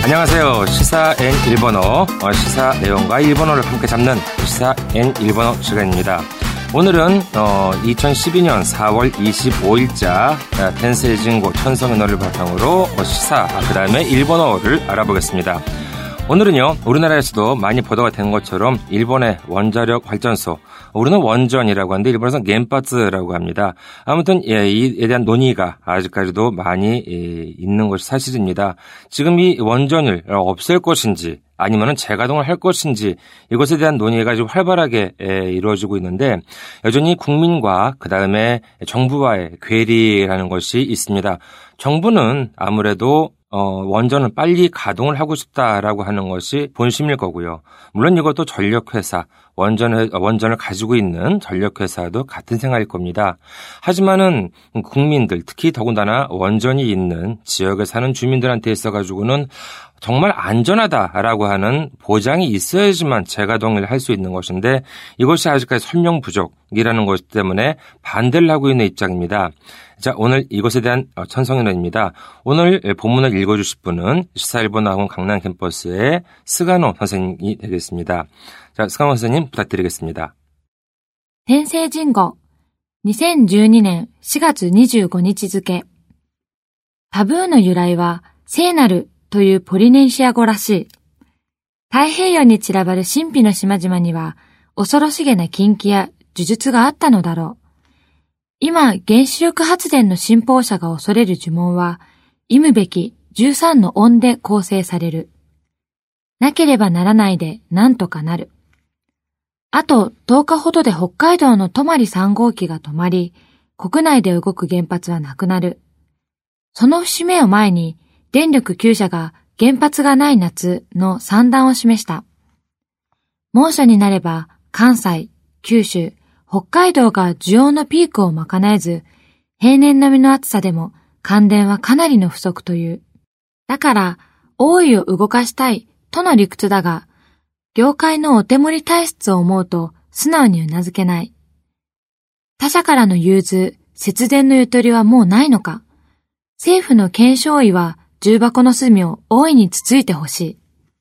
안녕하세요. 시사 N 일본어, 시사 내용과 일본어를 함께 잡는 시사 N 일본어 시간입니다. 오늘은 2012년 4월 25일자 텐세이진고 천성인어를 바탕으로 시사, 그 다음에 일본어를 알아보겠습니다. 오늘은요, 우리나라에서도 많이 보도가 된 것처럼 일본의 원자력 발전소, 우리는 원전이라고 하는데 일본에서는 겐파츠라고 합니다. 아무튼 이에 대한 논의가 아직까지도 많이 있는 것이 사실입니다. 지금 이 원전을 없앨 것인지 아니면은 재가동을 할 것인지 이것에 대한 논의가 좀 활발하게 이루어지고 있는데 여전히 국민과 그다음에 정부와의 괴리라는 것이 있습니다. 정부는 아무래도 원전을 빨리 가동을 하고 싶다라고 하는 것이 본심일 거고요. 물론 이것도 전력회사, 원전을 가지고 있는 전력회사도 같은 생각일 겁니다. 하지만은 국민들, 특히 더군다나 원전이 있는 지역에 사는 주민들한테 있어가지고는 정말 안전하다라고 하는 보장이 있어야지만 재가동을 할 수 있는 것인데 이것이 아직까지 설명 부족이라는 것 때문에 반대를 하고 있는 입장입니다. 자, 오늘 이것에 대한 천성인어입니다. 오늘 본문을 읽어주실 분은 시사일본어학원 강남 캠퍼스의 스가노 선생님이 되겠습니다. 자, 스가노 선생님 부탁드리겠습니다. 天聖人語2012年4月25日付。タブーの由来は聖なるというポリネシア語らしい。太平洋に散らばる神秘の島々には恐ろしげな禁忌や呪術があったのだろう。今、原子力発電の信奉者が恐れる呪文は、忌むべき13の音で構成される。なければならないでなんとかなる。あと10日ほどで北海道の泊3号機が止まり、国内で動く原発はなくなる。その節目を前に、電力9社が原発がない夏の算段を示した。猛暑になれば関西、九州、北海道が需要のピークを賄えず、平年並みの暑さでも寒電はかなりの不足という。だから、大井を動かしたいとの理屈だが、業界のお手盛り体質を思うと素直に頷けない。他社からの融通、節電のゆとりはもうないのか。政府の検証医は重箱の隅を大いにつついてほしい。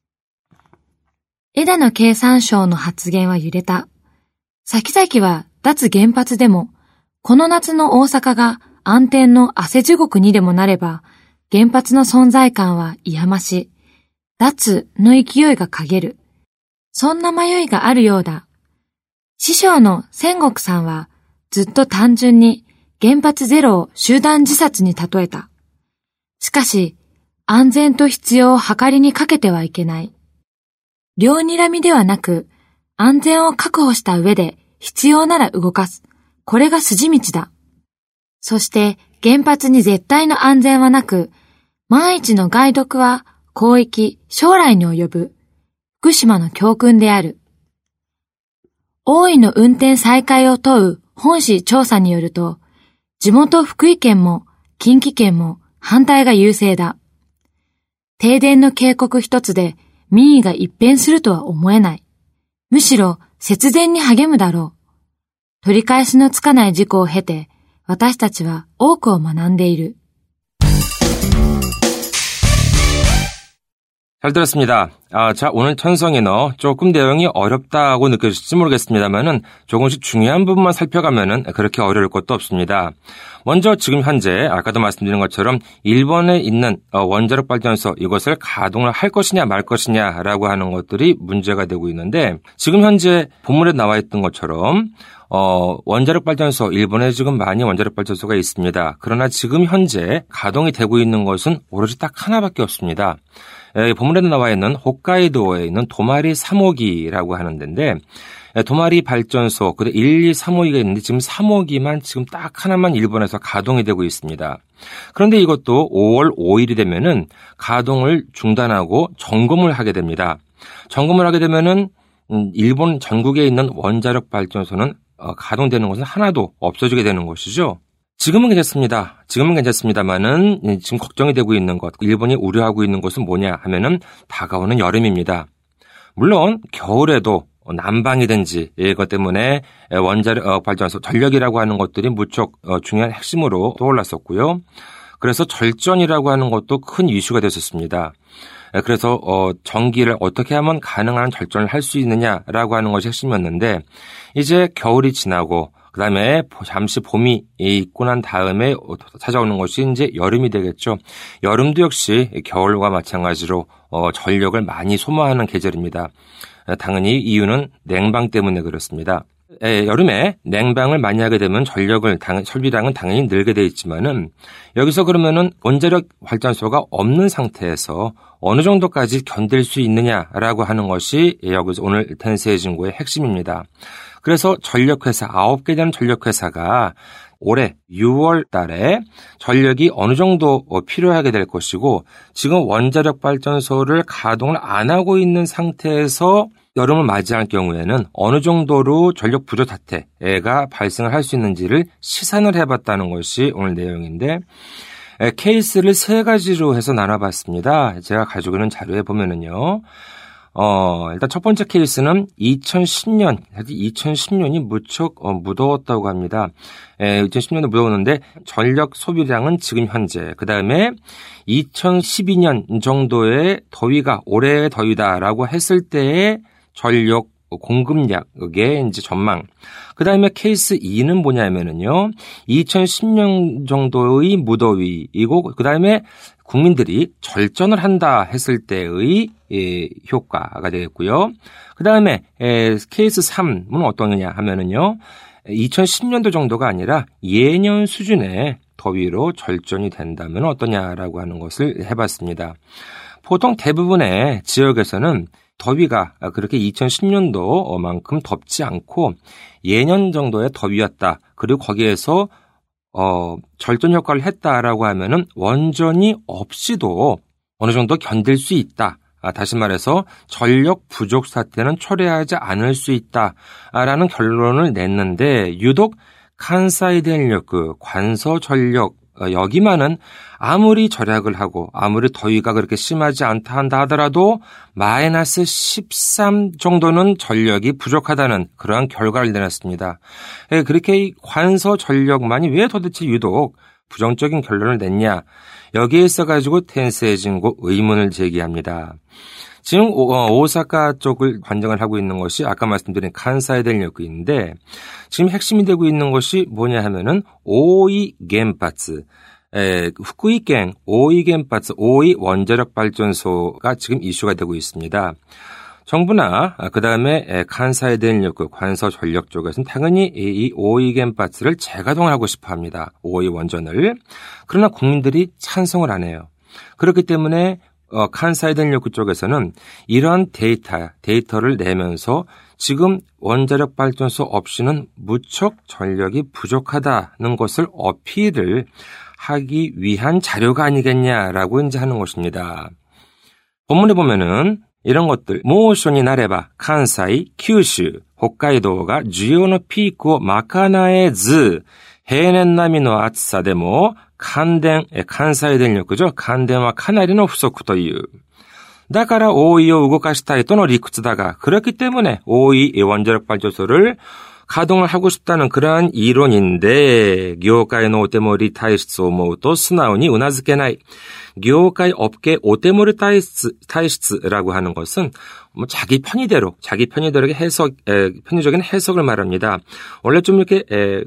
枝野経産省の発言は揺れた。先々は脱原発でも、この夏の大阪が暗転の汗地獄にでもなれば、原発の存在感は癒まし、脱の勢いが陰る。そんな迷いがあるようだ。師匠の千石さんはずっと単純に原発ゼロを集団自殺に例えた。しかし、安全と必要を計りにかけてはいけない。両睨みではなく、安全を確保した上で必要なら動かす。これが筋道だ。そして原発に絶対の安全はなく、万一の害毒は広域、将来に及ぶ。福島の教訓である。大井の運転再開を問う本市調査によると、地元福井県も近畿圏も反対が優勢だ。停電の警告一つで民意が一変するとは思えない。むしろ節電に励むだろう。取り返しのつかない事故を経て、私たちは多くを学んでいる。 잘 들었습니다. 자, 오늘 천성인어 조금 내용이 어렵다고 느껴질지 모르겠습니다만은 조금씩 중요한 부분만 살펴가면은 그렇게 어려울 것도 없습니다. 먼저 지금 현재 아까도 말씀드린 것처럼 일본에 있는 원자력 발전소 이것을 가동을 할 것이냐 말 것이냐라고 하는 것들이 문제가 되고 있는데 지금 현재 본문에 나와 있던 것처럼 원자력 발전소 일본에 지금 많이 원자력 발전소가 있습니다. 그러나 지금 현재 가동이 되고 있는 것은 오로지 딱 하나밖에 없습니다. 본문에 나와 있는 홋카이도에 있는 도마리 3호기라고 하는 데인데 도마리 발전소 1, 2, 3호기가 있는데 지금 3호기만 지금 딱 하나만 일본에서 가동이 되고 있습니다. 그런데 이것도 5월 5일이 되면은 가동을 중단하고 점검을 하게 됩니다. 점검을 하게 되면은 일본 전국에 있는 원자력 발전소는 가동되는 것은 하나도 없어지게 되는 것이죠. 지금은 괜찮습니다만은 지금 걱정이 되고 있는 것, 일본이 우려하고 있는 것은 뭐냐 하면은 다가오는 여름입니다. 물론 겨울에도 난방이든지 이것 때문에 원자력 발전소 전력이라고 하는 것들이 무척 중요한 핵심으로 떠올랐었고요. 그래서 절전이라고 하는 것도 큰 이슈가 됐었습니다. 그래서 전기를 어떻게 하면 가능한 절전을 할 수 있느냐라고 하는 것이 핵심이었는데 이제 겨울이 지나고 그다음에 잠시 봄이 있고 난 다음에 찾아오는 것이 이제 여름이 되겠죠. 여름도 역시 겨울과 마찬가지로 전력을 많이 소모하는 계절입니다. 당연히 이유는 냉방 때문에 그렇습니다. 여름에 냉방을 많이 하게 되면 설비량은 당연히 늘게 돼 있지만은 여기서 그러면은 원자력 발전소가 없는 상태에서 어느 정도까지 견딜 수 있느냐라고 하는 것이 여기서 오늘 텐세이 진고의 핵심입니다. 그래서 전력회사 9개 되는 전력회사가 올해 6월 달에 전력이 어느 정도 필요하게 될 것이고 지금 원자력 발전소를 가동을 안 하고 있는 상태에서 여름을 맞이할 경우에는 어느 정도로 전력 부족 사태가 발생을 할 수 있는지를 시산을 해봤다는 것이 오늘 내용인데 케이스를 3가지로 해서 나눠봤습니다. 제가 가지고 있는 자료에 보면은요. 일단 첫 번째 케이스는 2010년이 무척 무더웠다고 합니다. 2010년에 무더웠는데 전력 소비량은 지금 현재, 그 다음에 2012년 정도의 더위가 올해의 더위다라고 했을 때의 전력 공급량의 이제 전망. 그 다음에 케이스 2는 뭐냐면은요, 2010년 정도의 무더위이고, 그 다음에 국민들이 절전을 한다 했을 때의 효과가 되겠고요. 그 다음에 케이스 3은 어떠느냐 하면은요, 2010년도 정도가 아니라 예년 수준의 더위로 절전이 된다면 어떠냐라고 하는 것을 해봤습니다. 보통 대부분의 지역에서는 더위가 그렇게 2010년도만큼 덥지 않고 예년 정도의 더위였다. 그리고 거기에서 절전 효과를 했다라고 하면은 원전이 없이도 어느 정도 견딜 수 있다. 다시 말해서 전력 부족 사태는 초래하지 않을 수 있다라는 결론을 냈는데 유독 칸사이電力, 관서전력 여기만은 아무리 절약을 하고 아무리 더위가 그렇게 심하지 않다 한다 하더라도 마이너스 13 정도는 전력이 부족하다는 그러한 결과를 내놨습니다. 그렇게 관서전력만이 왜 도대체 유독 부정적인 결론을 냈냐? 여기에 있어가지고 텐세이 진고 의문을 제기합니다. 지금 오사카 쪽을 관정을 하고 있는 것이 아까 말씀드린 칸사이電力인데 지금 핵심이 되고 있는 것이 뭐냐 하면은 오이原発, 후쿠이켄 오이原発, 오이 원자력 발전소가 지금 이슈가 되고 있습니다. 정부나 그다음에 칸사이電力, 관서 전력 쪽에서는 당연히 이 오이原発를 재가동을 하고 싶어 합니다. 오이 원전을. 그러나 국민들이 찬성을 안 해요. 그렇기 때문에 칸사이電力쪽에서는 이러한 데이터를 내면서 지금 원자력 발전소 없이는 무척 전력이 부족하다는 것을 어필을 하기 위한 자료가 아니겠냐라고 이제 하는 것입니다. 본문에 보면은 이런 것들, 모션이 나래바 칸사이, 큐슈, 홋카이도가 주요の ピークを賄えず、平年並みの暑さでも関西電力関電はかなりの不足という。だから大井を動かしたいとの理屈だが、그렇기 때문에大井원자력 발전소를 가동을 하고 싶다는 그러한 이론인데,業界のお手盛り体質を思うと素直にうなずけない。業界업계 오테모리体質라고 하는 것은 자기 편의대로의 편의적인 해석을 말합니다. 원래 좀 이렇게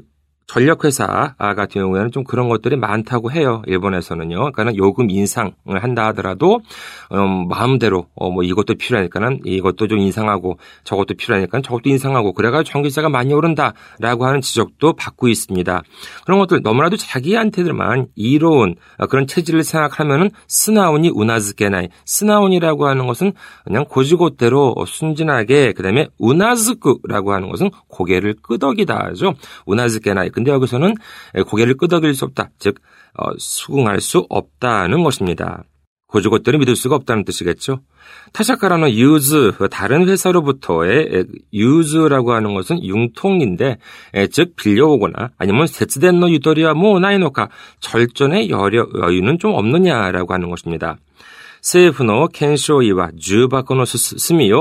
전력회사 같은 경우에는 좀 그런 것들이 많다고 해요. 일본에서는요. 그러니까 요금 인상을 한다 하더라도 마음대로 뭐 이것도 필요하니까는 이것도 좀 인상하고 저것도 필요하니까 저것도 인상하고 그래가지고 전기세가 많이 오른다라고 하는 지적도 받고 있습니다. 그런 것들 너무나도 자기한테들만 이로운 그런 체질을 생각하면은 스나온이 우나즈케나이. 스나온이라고 하는 것은 그냥 고지고대로 순진하게, 그다음에 우나즈쿠라고 하는 것은 고개를 끄덕이다죠. 우나즈케나이. 근데 여기서는 고개를 끄덕일 수 없다. 즉 수긍할 수 없다는 것입니다. 고지고대로 믿을 수가 없다는 뜻이겠죠. 타샤카라는 유즈, 다른 회사로부터의 유즈라고 하는 것은 융통인데, 즉 빌려오거나 아니면 세츠덴노 유도리와 뭐 나이노카, 절전의 여유는 좀 없느냐라고 하는 것입니다. 政府の検証医は重箱の隅を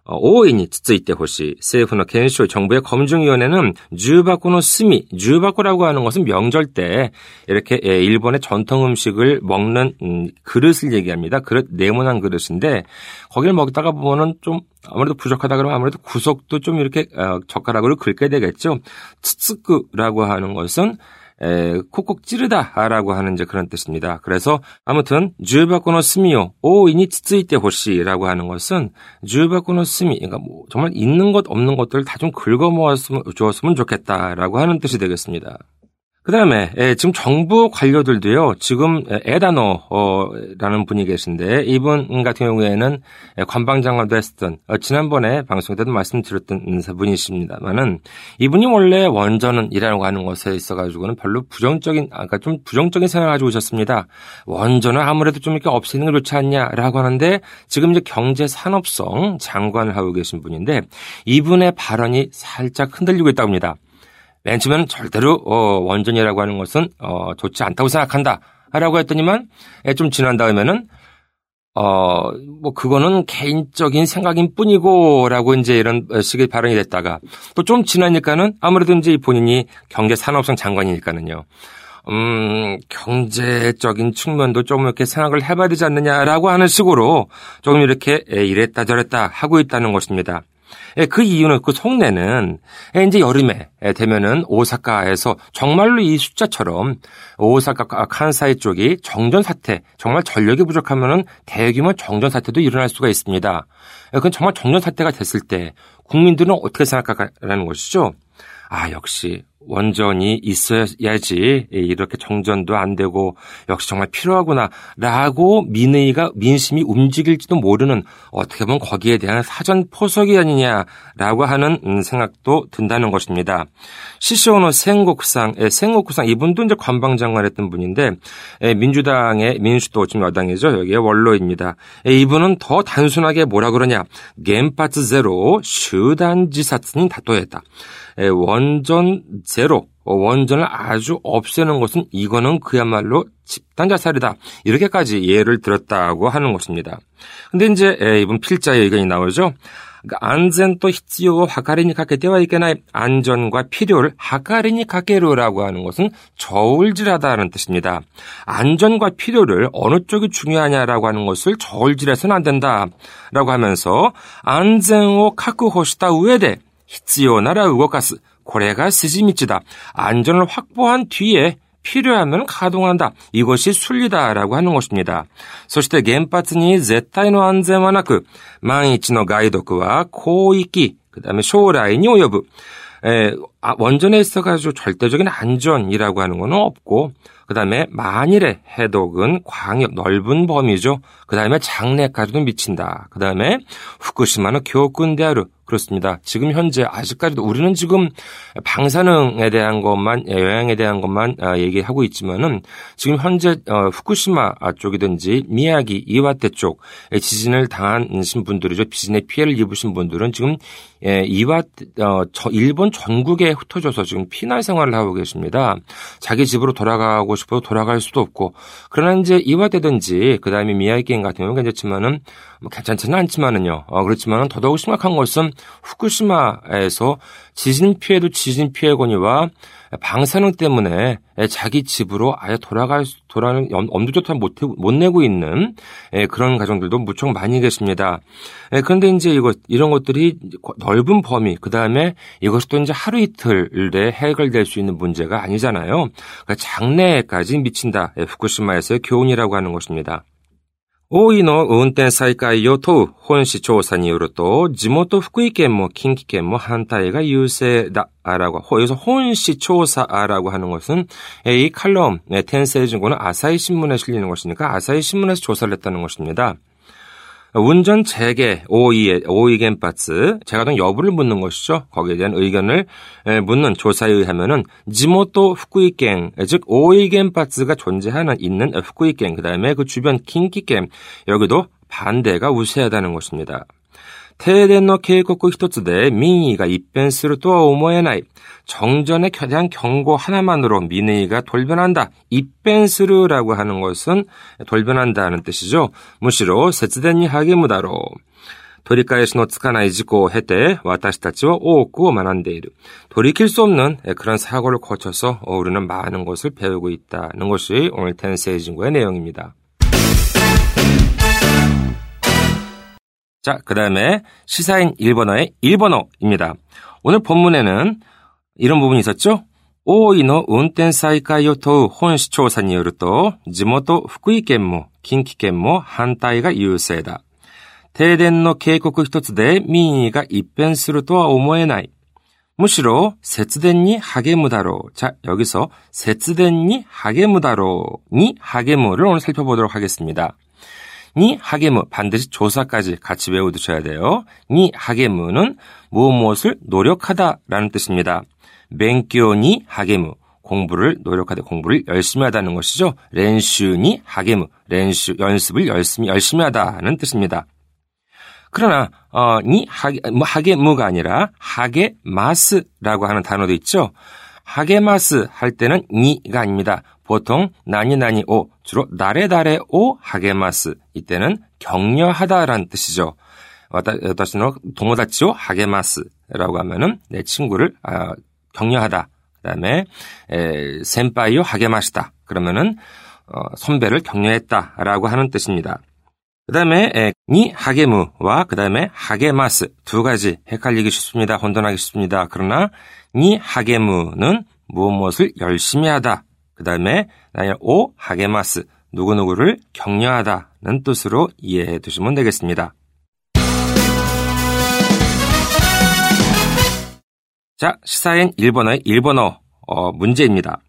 오인이 쯔이때 호시, 세이프의 겐쇼 정부의 검증위원회는 주바코노 스미, 주바코라고 하는 것은 명절 때 이렇게 일본의 전통 음식을 먹는 그릇을 얘기합니다. 그릇, 네모난 그릇인데 거기를 먹다가 보면은 좀 아무래도 부족하다 그러면 아무래도 구석도 좀 이렇게 젓가락으로 긁게 되겠죠. 츠츠쿠라고 하는 것은 콕콕 찌르다라고 하는 이제 그런 뜻입니다. 그래서 아무튼 주바코노 스미요 오인이 츠츠이때 호시라고 하는 것은 주바코노 스미, 그러니까 뭐 정말 있는 것 없는 것들을 다 좀 긁어 모았으면 주었으면 좋겠다라고 하는 뜻이 되겠습니다. 그 다음에 지금 정부 관료들도요. 지금 에다노라는 분이 계신데 이분 같은 경우에는 관방장관도 했었던 지난번에 방송 때도 말씀드렸던 분이십니다만은 이분이 원래 원전이라고 하는 것에 있어가지고는 별로 그러니까 좀 부정적인 생각을 가지고 오셨습니다. 원전은 아무래도 좀 이렇게 없애는 게 좋지 않냐라고 하는데 지금 이제 경제산업성 장관을 하고 계신 분인데 이분의 발언이 살짝 흔들리고 있다고 합니다. 맨 처음에는 절대로 원전이라고 하는 것은 좋지 않다고 생각한다 라고 했더니만 좀 지난 다음에는 뭐 그거는 개인적인 생각인 뿐이고 라고 이제 이런 식의 발언이 됐다가 또 좀 지나니까는 아무래도 이제 본인이 경제산업성 장관이니까는요. 경제적인 측면도 좀 이렇게 생각을 해봐야 되지 않느냐라고 하는 식으로 조금 이렇게 이랬다 저랬다 하고 있다는 것입니다. 그 이유는 그 속내는 이제 여름에 되면은 오사카에서 정말로 이 숫자처럼 오사카 칸사이 쪽이 정전 사태, 정말 전력이 부족하면은 대규모 정전 사태도 일어날 수가 있습니다. 그건 정말 정전 사태가 됐을 때 국민들은 어떻게 생각하라는 것이죠? 역시 원전이 있어야지 이렇게 정전도 안 되고 역시 정말 필요하구나라고 민심이 움직일지도 모르는 어떻게 보면 거기에 대한 사전 포석이 아니냐라고 하는 생각도 든다는 것입니다. 시시오노 생고쿠상 이분도 이제 관방장관 했던 분인데 민주당의 민주도 지금 여당이죠. 여기에 원로입니다. 이분은 더 단순하게 뭐라 그러냐. 겐파츠 제로 슈단 지사츠니 다토했다. 원전 제로, 원전을 아주 없애는 것은 이거는 그야말로 집단 자살이다. 이렇게까지 예를 들었다고 하는 것입니다. 근데 이제 이번 필자의 의견이 나오죠. 안전 또 히치요고 하카리니 가케테와 있게나 안전과 필요를 하카리니 가케루라고 하는 것은 저울질하다는 뜻입니다. 안전과 필요를 어느 쪽이 중요하냐라고 하는 것을 저울질해서는 안 된다라고 하면서 안전を確保した上で必要なら動かす。これが筋道だ. 안전을 확보한 뒤에 필요하면 가동한다. 이것이 순리다라고 하는 것입니다. そして原発に絶対の安全はなく、万一の害毒は広域、그다음에 将来に及ぶ. 원전에 있어가지고 절대적인 안전이라고 하는 건 없고, 그 다음에 만일의 해독은 광역 넓은 범위죠. 그 다음에 장래까지도 미친다. 그 다음에 후쿠시마는 교訓である. 그렇습니다. 지금 현재 아직까지도 우리는 지금 방사능에 대한 것만 영향에 대한 것만 얘기하고 있지만은 지금 현재 후쿠시마 쪽이든지 미야기, 이와테 쪽 지진을 당하신 분들이죠. 지진의 피해를 입으신 분들은 지금 일본 전국에 흩어져서 지금 피난 생활을 하고 계십니다. 자기 집으로 돌아가고 싶어도 돌아갈 수도 없고 그러나 이제 이와테든지 그 다음에 미야기 같은 경우는 괜찮지만은 괜찮지는 않지만은요. 그렇지만은 더더욱 심각한 것은 후쿠시마에서 지진 피해도 지진 피해거니와 방사능 때문에 자기 집으로 아예 돌아가는 엄두조차 못 내고 있는 그런 가정들도 무척 많이 계십니다. 그런데 이제 이런 것들이 넓은 범위, 그 다음에 이것이 또 이제 하루 이틀에 해결될 수 있는 문제가 아니잖아요. 그러니까 장래까지 미친다. 후쿠시마에서의 교훈이라고 하는 것입니다. 大井の運転再開を問う本市調査によると、地元福井県も近畿県も反対が優勢だ。라고, 여기서 혼시 조사라고 하는 것은 이 칼럼, 텐세이진고는 아사히 신문에 실리는 것이니까 아사히 신문에서 조사를 했다는 것입니다. 운전 재개 오이 겐파츠 제가 여부를 묻는 것이죠. 거기에 대한 의견을 묻는 조사에 의하면은 지모토 후쿠이県즉 오이 겐파츠가 있는 후쿠이県그다음에 그 주변 긴키県여기도 반대가 우세하다는 것입니다. 停電の警告一つで民意が一変するとは思えない. 정전에 대한 경고 하나만으로 민의가 돌변한다. 입변스르라고 하는 것은 돌변한다는 뜻이죠. 무시로 세츠덴이 하게무다로. 取り返しのつかない事故を経て私たちは多くを学んでいる. 돌이킬 수 없는 그런 사고를 거쳐서 우리는 많은 것을 배우고 있다는 것이 오늘 텐세이진고의 내용입니다. 자, 그 다음에 시사인 일본어의 일본어입니다. 오늘 본문에는 이런 부분이 있었죠? 大井の運転再開を問う本市調査によると、地元福井県も近畿圏も反対が優勢だ。停電の警告一つで民意が一変するとは思えない。むしろ節電に励むだろう. 자, 여기서節電に励むだろう. 니励무를 오늘 살펴보도록 하겠습니다. 니 하게무 반드시 조사까지 같이 외워두셔야 돼요. 니 하게무는 무엇을 노력하다라는 뜻입니다. 맹교니 하게무 공부를 노력하다 공부를 열심히 하다는 것이죠. 렌슈니 하게무 렌슈 연습을 열심히 하다는 뜻입니다. 그러나 니 하게무가 아니라 하게마스라고 하는 단어도 있죠. 하게마스 할 때는 니가 아닙니다. 보통 나니 오 주로 나레 오 하게마스 이때는 격려하다라는 뜻이죠. 와타시노 도모다치오 하게마스라고 하면은 내 친구를 격려하다. 그다음에 센파이오 하게마시다. 그러면은 선배를 격려했다라고 하는 뜻입니다. 그다음에 니 하게무와 그다음에 하게마스 두 가지 헷갈리기 쉽습니다. 혼돈하기 쉽습니다. 그러나 니 하게무는 무엇을 열심히 하다. 그다음에 오 하게마스 누구누구를 격려하다는 뜻으로 이해해 두시면 되겠습니다. 자, 시사인 일본어의 일본어 문제입니다.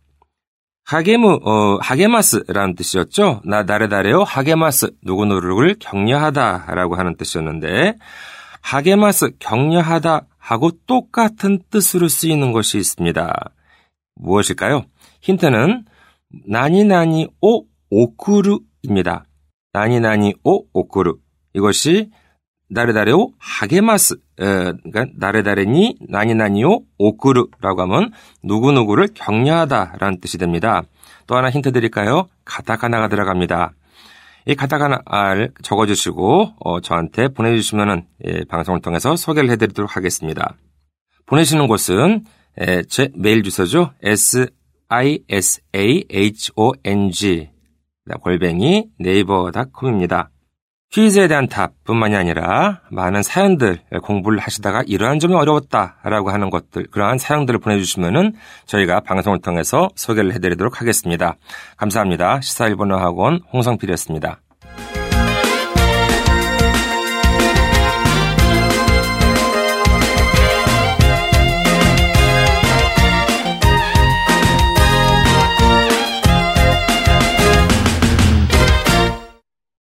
하게마스라는 뜻이었죠. 나레다레오 하게마스 누구누구를 격려하다라고 하는 뜻이었는데 하게마스 격려하다 하고 똑같은 뜻으로 쓰이는 것이 있습니다. 무엇일까요? 힌트는 나니나니 오 오쿠르입니다. 나니나니 오 오쿠르. 이것이 나레다레오 하게마스. 그러니까 나레다레니 나니나니오 오쿠르라고 하면 누구누구를 격려하다라는 뜻이 됩니다. 또 하나 힌트 드릴까요? 가타카나가 들어갑니다. 이 가타카나를 적어주시고 저한테 보내주시면은 방송을 통해서 소개를 해드리도록 하겠습니다. 보내시는 곳은 제 메일 주소죠. isahong@naver.com입니다. 퀴즈에 대한 답뿐만이 아니라 많은 사연들 공부를 하시다가 이러한 점이 어려웠다라고 하는 것들 그러한 사연들을 보내주시면은 저희가 방송을 통해서 소개를 해드리도록 하겠습니다. 감사합니다. 시사일본어학원 홍성필이었습니다.